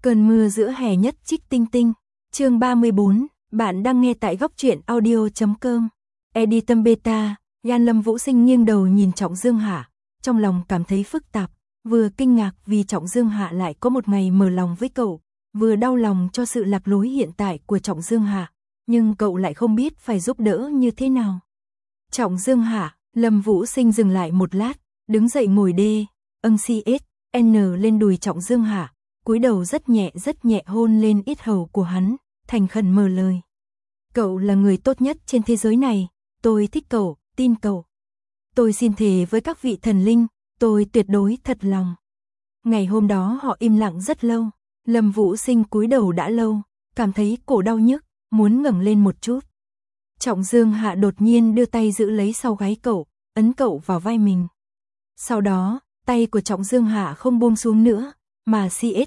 Cơn mưa giữa hè nhất trích tinh tinh. Chương 34, bạn đang nghe tại góc truyện audio.com. Editum Beta, Gan Lâm Vũ Sinh nghiêng đầu nhìn Trọng Dương Hạ, trong lòng cảm thấy phức tạp, vừa kinh ngạc vì Trọng Dương Hạ lại có một ngày mở lòng với cậu, vừa đau lòng cho sự lạc lối hiện tại của Trọng Dương Hạ, nhưng cậu lại không biết phải giúp đỡ như thế nào. Trọng Dương Hạ, Lâm Vũ Sinh dừng lại một lát, đứng dậy ngồi đê, CS, N lên đùi Trọng Dương Hạ, cúi đầu rất nhẹ hôn lên yết hầu của hắn, thành khẩn mở lời. Cậu là người tốt nhất trên thế giới này, tôi thích cậu, tin cậu. Tôi xin thề với các vị thần linh, tôi tuyệt đối thật lòng. Ngày hôm đó họ im lặng rất lâu, Lâm Vũ Sinh cúi đầu đã lâu, cảm thấy cổ đau nhức, muốn ngẩng lên một chút. Trọng Dương Hạ đột nhiên đưa tay giữ lấy sau gáy cậu, ấn cậu vào vai mình. Sau đó, tay của Trọng Dương Hạ không buông xuống nữa, mà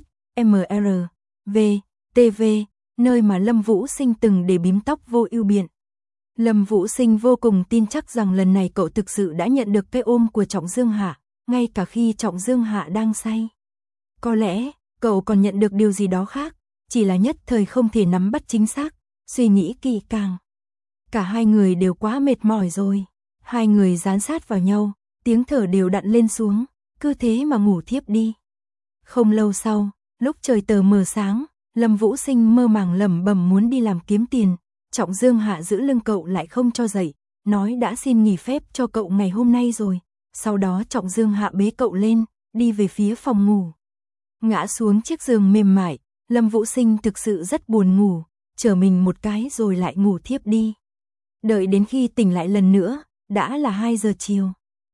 CSMRV, nơi mà Lâm Vũ Sinh từng để bím tóc vô ưu biện. Lâm Vũ Sinh vô cùng tin chắc rằng lần này cậu thực sự đã nhận được cái ôm của Trọng Dương Hạ, ngay cả khi Trọng Dương Hạ đang say. Có lẽ, cậu còn nhận được điều gì đó khác, chỉ là nhất thời không thể nắm bắt chính xác, suy nghĩ kỹ càng. Cả hai người đều quá mệt mỏi rồi, hai người dán sát vào nhau, tiếng thở đều đặn lên xuống, cứ thế mà ngủ thiếp đi. Không lâu sau, lúc trời tờ mờ sáng, Lâm Vũ Sinh mơ màng lẩm bẩm muốn đi làm kiếm tiền, Trọng Dương Hạ giữ lưng cậu lại không cho dậy, nói đã xin nghỉ phép cho cậu ngày hôm nay rồi. Sau đó Trọng Dương Hạ bế cậu lên, đi về phía phòng ngủ. Ngã xuống chiếc giường mềm mại, Lâm Vũ Sinh thực sự rất buồn ngủ, trở mình một cái rồi lại ngủ thiếp đi. Đợi đến khi tỉnh lại lần nữa, đã là 2 giờ chiều.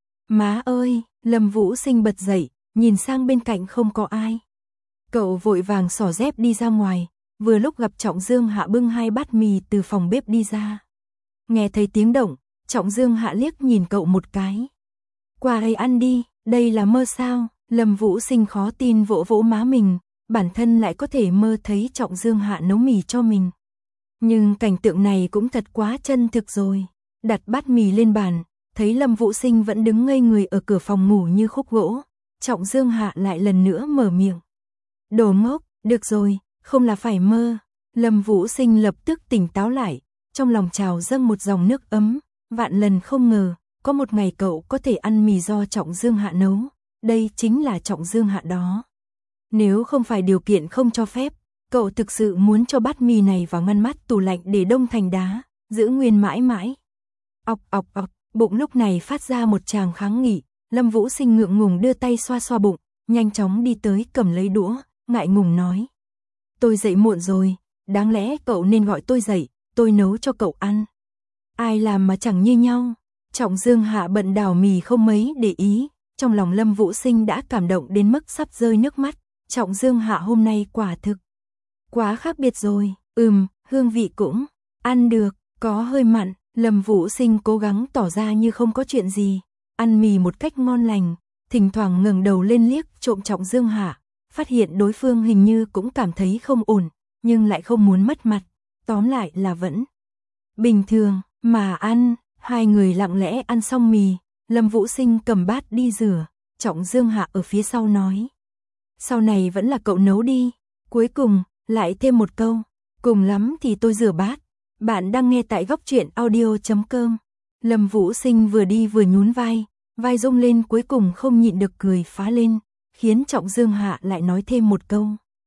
Má ơi, Lâm Vũ Sinh bật dậy, nhìn sang bên cạnh không có ai. Cậu vội vàng xỏ dép đi ra ngoài, vừa lúc gặp Trọng Dương Hạ bưng 2 bát mì từ phòng bếp đi ra. Nghe thấy tiếng động, Trọng Dương Hạ liếc nhìn cậu một cái. Qua đây ăn đi, đây là mơ sao? Lâm Vũ Sinh khó tin vỗ vỗ má mình, bản thân lại có thể mơ thấy Trọng Dương Hạ nấu mì cho mình. Nhưng cảnh tượng này cũng thật quá chân thực rồi. Đặt bát mì lên bàn, thấy Lâm Vũ Sinh vẫn đứng ngây người ở cửa phòng ngủ như khúc gỗ. Trọng Dương Hạ lại lần nữa mở miệng. Đồ ngốc, được rồi, không là phải mơ. Lâm Vũ Sinh lập tức tỉnh táo lại, trong lòng trào dâng một dòng nước ấm, vạn lần không ngờ, có một ngày cậu có thể ăn mì do Trọng Dương Hạ nấu, đây chính là Trọng Dương Hạ đó. Nếu không phải điều kiện không cho phép, cậu thực sự muốn cho bát mì này vào ngăn mát tủ lạnh để đông thành đá, giữ nguyên mãi mãi. Ọc, bụng lúc này phát ra một tràng kháng nghị, Lâm Vũ Sinh ngượng ngùng đưa tay xoa xoa bụng, nhanh chóng đi tới cầm lấy đũa, ngại ngùng nói. Tôi dậy muộn rồi, đáng lẽ cậu nên gọi tôi dậy, tôi nấu cho cậu ăn. Ai làm mà chẳng như nhau. Trọng Dương Hạ bận đảo mì không mấy để ý, trong lòng Lâm Vũ Sinh đã cảm động đến mức sắp rơi nước mắt. Trọng Dương Hạ hôm nay quả thực quá khác biệt rồi, hương vị cũng ăn được, có hơi mặn. Lâm Vũ Sinh cố gắng tỏ ra như không có chuyện gì, ăn mì một cách ngon lành, thỉnh thoảng ngẩng đầu lên liếc trộm Trọng Dương Hạ, phát hiện đối phương hình như cũng cảm thấy không ổn, nhưng lại không muốn mất mặt, tóm lại là vẫn bình thường mà ăn. Hai người lặng lẽ ăn xong mì, Lâm Vũ Sinh cầm bát đi rửa, Trọng Dương Hạ ở phía sau nói. Sau này vẫn là cậu nấu đi, cuối cùng, lại thêm một câu, cùng lắm thì tôi rửa bát. Bạn đang nghe tại góc truyện audio.com. Lâm Vũ Sinh vừa đi vừa nhún vai rung lên cuối cùng không nhịn được cười phá lên, khiến Trọng Dương Hạ lại nói thêm một câu.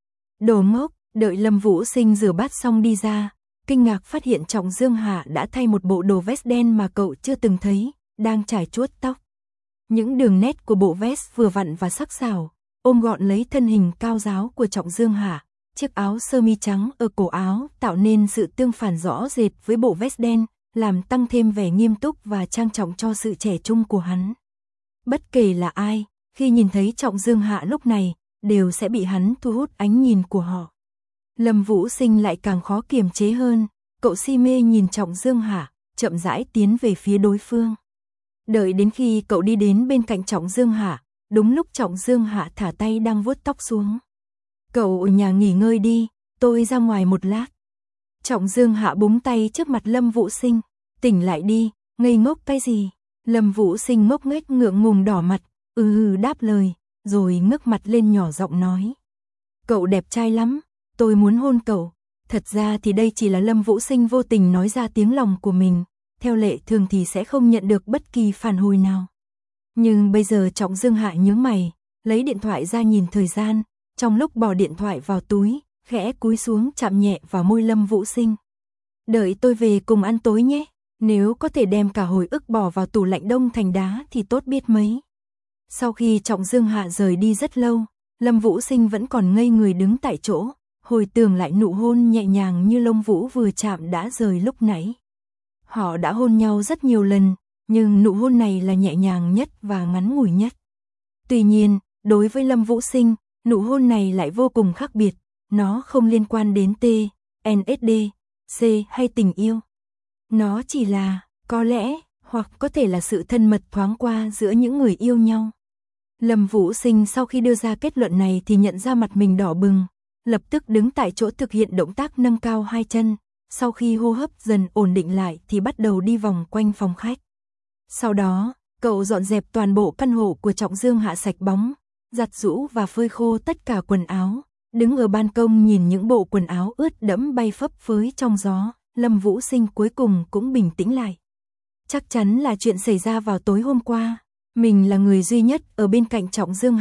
Đồ ngốc, đợi Lâm Vũ Sinh rửa bát xong đi ra, kinh ngạc phát hiện Trọng Dương Hạ đã thay một bộ đồ vest đen mà cậu chưa từng thấy, đang chải chuốt tóc. Những đường nét của bộ vest vừa vặn và sắc sảo, ôm gọn lấy thân hình cao ráo của Trọng Dương Hạ. Chiếc áo sơ mi trắng ở cổ áo tạo nên sự tương phản rõ rệt với bộ vest đen, làm tăng thêm vẻ nghiêm túc và trang trọng cho sự trẻ trung của hắn. Bất kể là ai, khi nhìn thấy Trọng Dương Hạ lúc này, đều sẽ bị hắn thu hút ánh nhìn của họ. Lâm Vũ Sinh lại càng khó kiềm chế hơn, cậu si mê nhìn Trọng Dương Hạ, chậm rãi tiến về phía đối phương. Đợi đến khi cậu đi đến bên cạnh Trọng Dương Hạ, đúng lúc Trọng Dương Hạ thả tay đang vuốt tóc xuống. Cậu ở nhà nghỉ ngơi đi, tôi ra ngoài một lát. Trọng Dương Hạ búng tay trước mặt Lâm Vũ Sinh, tỉnh lại đi, ngây ngốc cái gì? Lâm Vũ Sinh ngốc nghếch ngượng ngùng đỏ mặt, đáp lời, rồi ngước mặt lên nhỏ giọng nói. cậu đẹp trai lắm, tôi muốn hôn cậu. Thật ra thì đây chỉ là Lâm Vũ Sinh vô tình nói ra tiếng lòng của mình, theo lệ thường thì sẽ không nhận được bất kỳ phản hồi nào. Nhưng bây giờ Trọng Dương Hạ nhướng mày, lấy điện thoại ra nhìn thời gian, trong lúc bỏ điện thoại vào túi, khẽ cúi xuống chạm nhẹ vào môi Lâm Vũ Sinh. Đợi tôi về cùng ăn tối nhé, nếu có thể đem cả hồi ức bỏ vào tủ lạnh đông thành đá thì tốt biết mấy. Sau khi Trọng Dương Hạ rời đi rất lâu, Lâm Vũ Sinh vẫn còn ngây người đứng tại chỗ, hồi tưởng lại nụ hôn nhẹ nhàng như lông vũ vừa chạm đã rời lúc nãy. Họ đã hôn nhau rất nhiều lần, nhưng nụ hôn này là nhẹ nhàng nhất và ngắn ngủi nhất. Tuy nhiên, đối với Lâm Vũ Sinh, nụ hôn này lại vô cùng khác biệt, nó không liên quan đến T, LSD, C hay tình yêu. Nó chỉ là, có lẽ, hoặc có thể là sự thân mật thoáng qua giữa những người yêu nhau. Lâm Vũ Sinh sau khi đưa ra kết luận này thì nhận ra mặt mình đỏ bừng, lập tức đứng tại chỗ thực hiện động tác nâng cao hai chân, sau khi hô hấp dần ổn định lại thì bắt đầu đi vòng quanh phòng khách. Sau đó, cậu dọn dẹp toàn bộ căn hộ của Trọng Dương Hạ sạch bóng, giặt giũ và phơi khô tất cả quần áo, đứng ở ban công nhìn những bộ quần áo ướt đẫm bay phấp phới trong gió, Lâm Vũ Sinh cuối cùng cũng bình tĩnh lại. Chắc chắn là chuyện xảy ra vào tối hôm qua, mình là người duy nhất ở bên cạnh Trọng Dương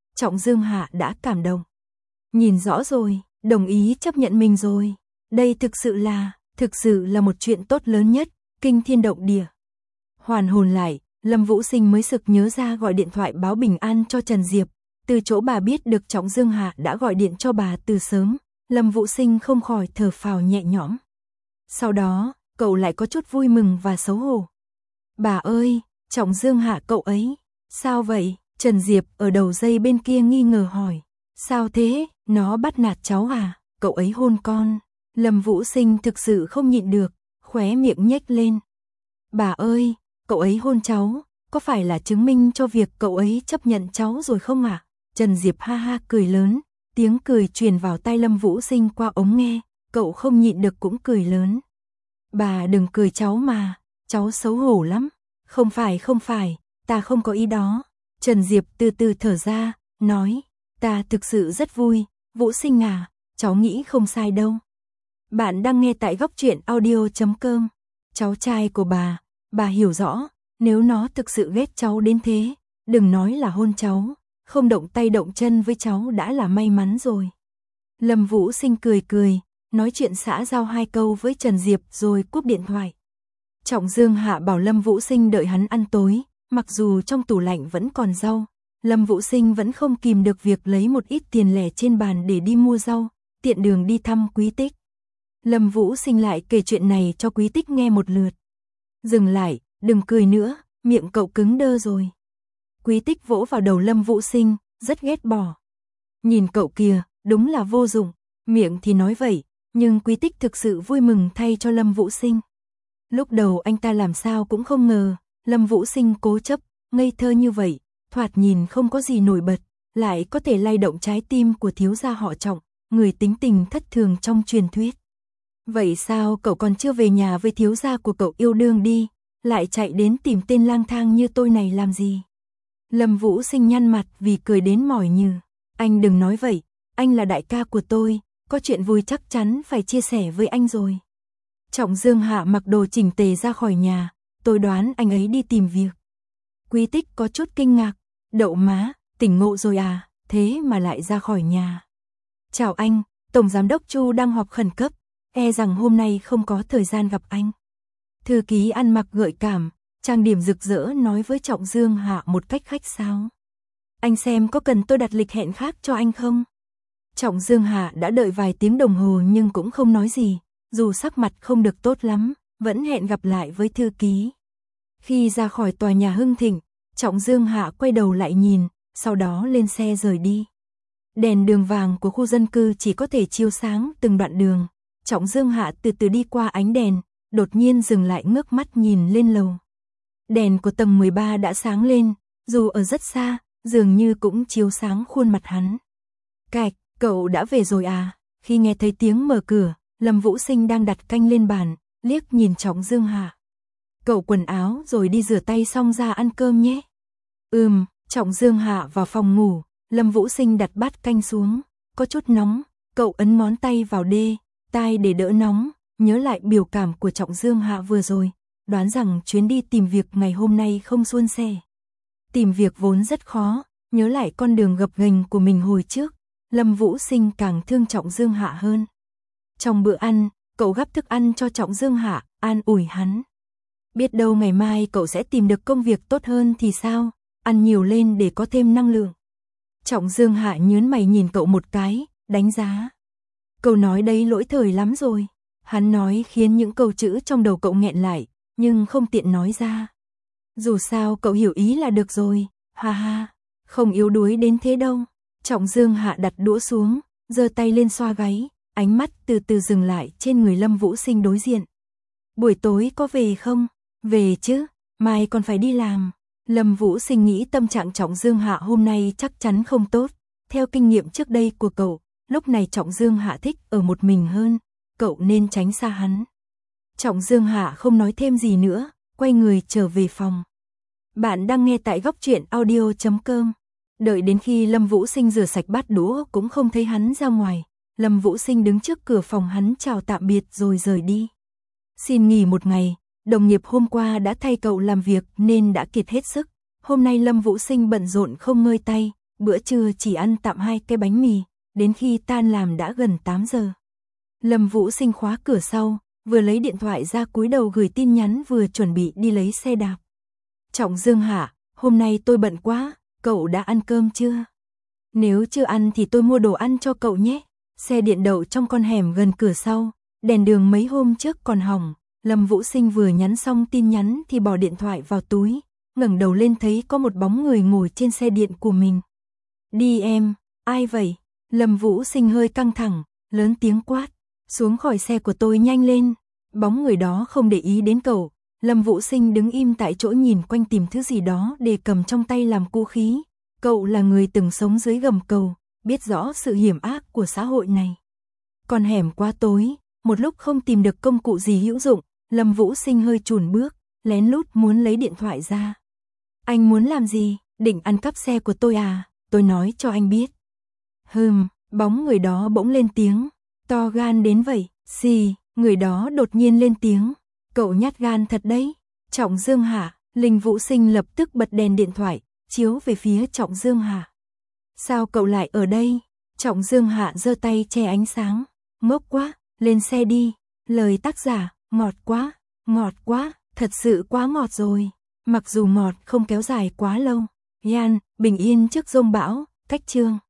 Hạ đã cảm động. Nhìn rõ rồi, đồng ý chấp nhận mình rồi, đây thực sự là một chuyện tốt lớn nhất, kinh thiên động địa. Hoàn hồn lại, Lâm Vũ Sinh mới sực nhớ ra gọi điện thoại báo bình an cho Trần Diệp, từ chỗ bà biết được Trọng Dương Hạ đã gọi điện cho bà từ sớm, Lâm Vũ Sinh không khỏi thở phào nhẹ nhõm. Sau đó, cậu lại có chút vui mừng và xấu hổ. Bà ơi, Trọng Dương Hạ cậu ấy, sao vậy? Trần Diệp ở đầu dây bên kia nghi ngờ hỏi. Sao thế, nó bắt nạt cháu à, cậu ấy hôn con. Lâm Vũ Sinh thực sự không nhịn được, khóe miệng nhếch lên. Bà ơi, cậu ấy hôn cháu, có phải là chứng minh cho việc cậu ấy chấp nhận cháu rồi không ạ? Trần Diệp ha ha cười lớn, tiếng cười truyền vào tai Lâm Vũ Sinh qua ống nghe, cậu không nhịn được cũng cười lớn. Bà đừng cười cháu mà, cháu xấu hổ lắm. Không phải, ta không có ý đó. Trần Diệp từ từ thở ra, nói, ta thực sự rất vui, Vũ Sinh à, cháu nghĩ không sai đâu. Bạn đang nghe tại Góc Truyện Audio.com. Cháu trai của bà hiểu rõ, nếu nó thực sự ghét cháu đến thế, đừng nói là hôn cháu, không động tay động chân với cháu đã là may mắn rồi. Lâm Vũ Sinh cười, nói chuyện xã giao hai câu với Trần Diệp rồi cúp điện thoại. Trọng Dương Hạ bảo Lâm Vũ Sinh đợi hắn ăn tối, mặc dù trong tủ lạnh vẫn còn rau, Lâm Vũ Sinh vẫn không kìm được việc lấy một ít tiền lẻ trên bàn để đi mua rau, tiện đường đi thăm Quý Tích. Lâm Vũ Sinh lại kể chuyện này cho Quý Tích nghe một lượt. Dừng lại, đừng cười nữa, miệng cậu cứng đơ rồi. Quý Tích vỗ vào đầu Lâm Vũ Sinh, rất ghét bỏ. Nhìn cậu kìa, đúng là vô dụng, miệng thì nói vậy, nhưng Quý Tích thực sự vui mừng thay cho Lâm Vũ Sinh. Lúc đầu anh ta làm sao cũng không ngờ, Lâm Vũ Sinh cố chấp, ngây thơ như vậy, thoạt nhìn không có gì nổi bật, lại có thể lay động trái tim của thiếu gia họ Trọng, người tính tình thất thường trong truyền thuyết. Vậy sao cậu còn chưa về nhà với thiếu gia của cậu yêu đương đi, lại chạy đến tìm tên lang thang như tôi này làm gì? Lâm Vũ Sinh nhăn mặt vì cười đến mỏi nhừ. Anh đừng nói vậy, anh là đại ca của tôi, có chuyện vui chắc chắn phải chia sẻ với anh rồi. Trọng Dương Hạ mặc đồ chỉnh tề ra khỏi nhà, tôi đoán anh ấy đi tìm việc. Quý Tích có chút kinh ngạc, đậu má, tỉnh ngộ rồi à, thế mà lại ra khỏi nhà. Chào anh, Tổng Giám đốc Chu đang họp khẩn cấp, e rằng hôm nay không có thời gian gặp anh. Thư ký ăn mặc gợi cảm, trang điểm rực rỡ nói với Trọng Dương Hạ một cách khách sáo. Anh xem có cần tôi đặt lịch hẹn khác cho anh không? Trọng Dương Hạ đã đợi vài tiếng đồng hồ nhưng cũng không nói gì, dù sắc mặt không được tốt lắm, vẫn hẹn gặp lại với thư ký. Khi ra khỏi tòa nhà Hưng Thịnh, Trọng Dương Hạ quay đầu lại nhìn, sau đó lên xe rời đi. Đèn đường vàng của khu dân cư chỉ có thể chiếu sáng từng đoạn đường. Trọng Dương Hạ từ từ đi qua ánh đèn, đột nhiên dừng lại ngước mắt nhìn lên lầu. Đèn của tầng 13 đã sáng lên, dù ở rất xa, dường như cũng chiếu sáng khuôn mặt hắn. Cạch, cậu đã về rồi à? Khi nghe thấy tiếng mở cửa, Lâm Vũ Sinh đang đặt canh lên bàn, liếc nhìn Trọng Dương Hạ. Cậu quần áo rồi đi rửa tay xong ra ăn cơm nhé. Trọng Dương Hạ vào phòng ngủ, Lâm Vũ Sinh đặt bát canh xuống, có chút nóng, cậu ấn ngón tay vào tai để đỡ nóng, nhớ lại biểu cảm của Trọng Dương Hạ vừa rồi, đoán rằng chuyến đi tìm việc ngày hôm nay không suôn sẻ. Tìm việc vốn rất khó, nhớ lại con đường gập ghềnh của mình hồi trước, Lâm Vũ Sinh càng thương Trọng Dương Hạ hơn. Trong bữa ăn, cậu gắp thức ăn cho Trọng Dương Hạ, an ủi hắn. Biết đâu ngày mai cậu sẽ tìm được công việc tốt hơn thì sao, ăn nhiều lên để có thêm năng lượng. Trọng Dương Hạ nhướng mày nhìn cậu một cái, đánh giá. Cậu nói đấy lỗi thời lắm rồi. Hắn nói khiến những câu chữ trong đầu cậu nghẹn lại, nhưng không tiện nói ra. Dù sao cậu hiểu ý là được rồi, ha ha, không yếu đuối đến thế đâu. Trọng Dương Hạ đặt đũa xuống, giơ tay lên xoa gáy, ánh mắt từ từ dừng lại trên người Lâm Vũ Sinh đối diện. Buổi tối có về không? Về chứ, mai còn phải đi làm. Lâm Vũ Sinh nghĩ tâm trạng Trọng Dương Hạ hôm nay chắc chắn không tốt. Theo kinh nghiệm trước đây của cậu, lúc này Trọng Dương Hạ thích ở một mình hơn, cậu nên tránh xa hắn. Trọng Dương Hạ không nói thêm gì nữa, quay người trở về phòng. Bạn đang nghe tại Góc Truyện Audio.com. Đợi đến khi Lâm Vũ Sinh rửa sạch bát đũa cũng không thấy hắn ra ngoài. Lâm Vũ Sinh đứng trước cửa phòng hắn chào tạm biệt rồi rời đi. Xin nghỉ một ngày, đồng nghiệp hôm qua đã thay cậu làm việc nên đã kiệt hết sức. Hôm nay Lâm Vũ Sinh bận rộn không ngơi tay, bữa trưa chỉ ăn tạm 2 cái bánh mì, đến khi tan làm đã gần 8 giờ. Lâm Vũ Sinh khóa cửa sau, vừa lấy điện thoại ra cúi đầu gửi tin nhắn vừa chuẩn bị đi lấy xe đạp. Trọng Dương Hạ, hôm nay tôi bận quá, cậu đã ăn cơm chưa? Nếu chưa ăn thì tôi mua đồ ăn cho cậu nhé. Xe điện đậu trong con hẻm gần cửa sau, đèn đường mấy hôm trước còn hỏng. Lâm Vũ Sinh vừa nhắn xong tin nhắn thì bỏ điện thoại vào túi, ngẩng đầu lên thấy có một bóng người ngồi trên xe điện của mình. Đi em, ai vậy? Lâm Vũ Sinh hơi căng thẳng, lớn tiếng quát, xuống khỏi xe của tôi nhanh lên. Bóng người đó không để ý đến cậu. Lâm Vũ Sinh đứng im tại chỗ nhìn quanh tìm thứ gì đó để cầm trong tay làm vũ khí. Cậu là người từng sống dưới gầm cầu, biết rõ sự hiểm ác của xã hội này. Con hẻm quá tối, một lúc không tìm được công cụ gì hữu dụng, Lâm Vũ Sinh hơi chùn bước, lén lút muốn lấy điện thoại ra. Anh muốn làm gì? Định ăn cắp xe của tôi à? Tôi nói cho anh biết. Bóng người đó bỗng lên tiếng, to gan đến vậy, xì, người đó đột nhiên lên tiếng. Cậu nhát gan thật đấy. Trọng Dương Hạ, Linh Vũ Sinh lập tức bật đèn điện thoại, chiếu về phía Trọng Dương Hạ. Sao cậu lại ở đây? Trọng Dương Hạ giơ tay che ánh sáng. Ngốc quá, lên xe đi. Lời tác giả, ngọt quá, thật sự quá ngọt rồi. Mặc dù ngọt không kéo dài quá lâu. Yan, bình yên trước giông bão, cách chương.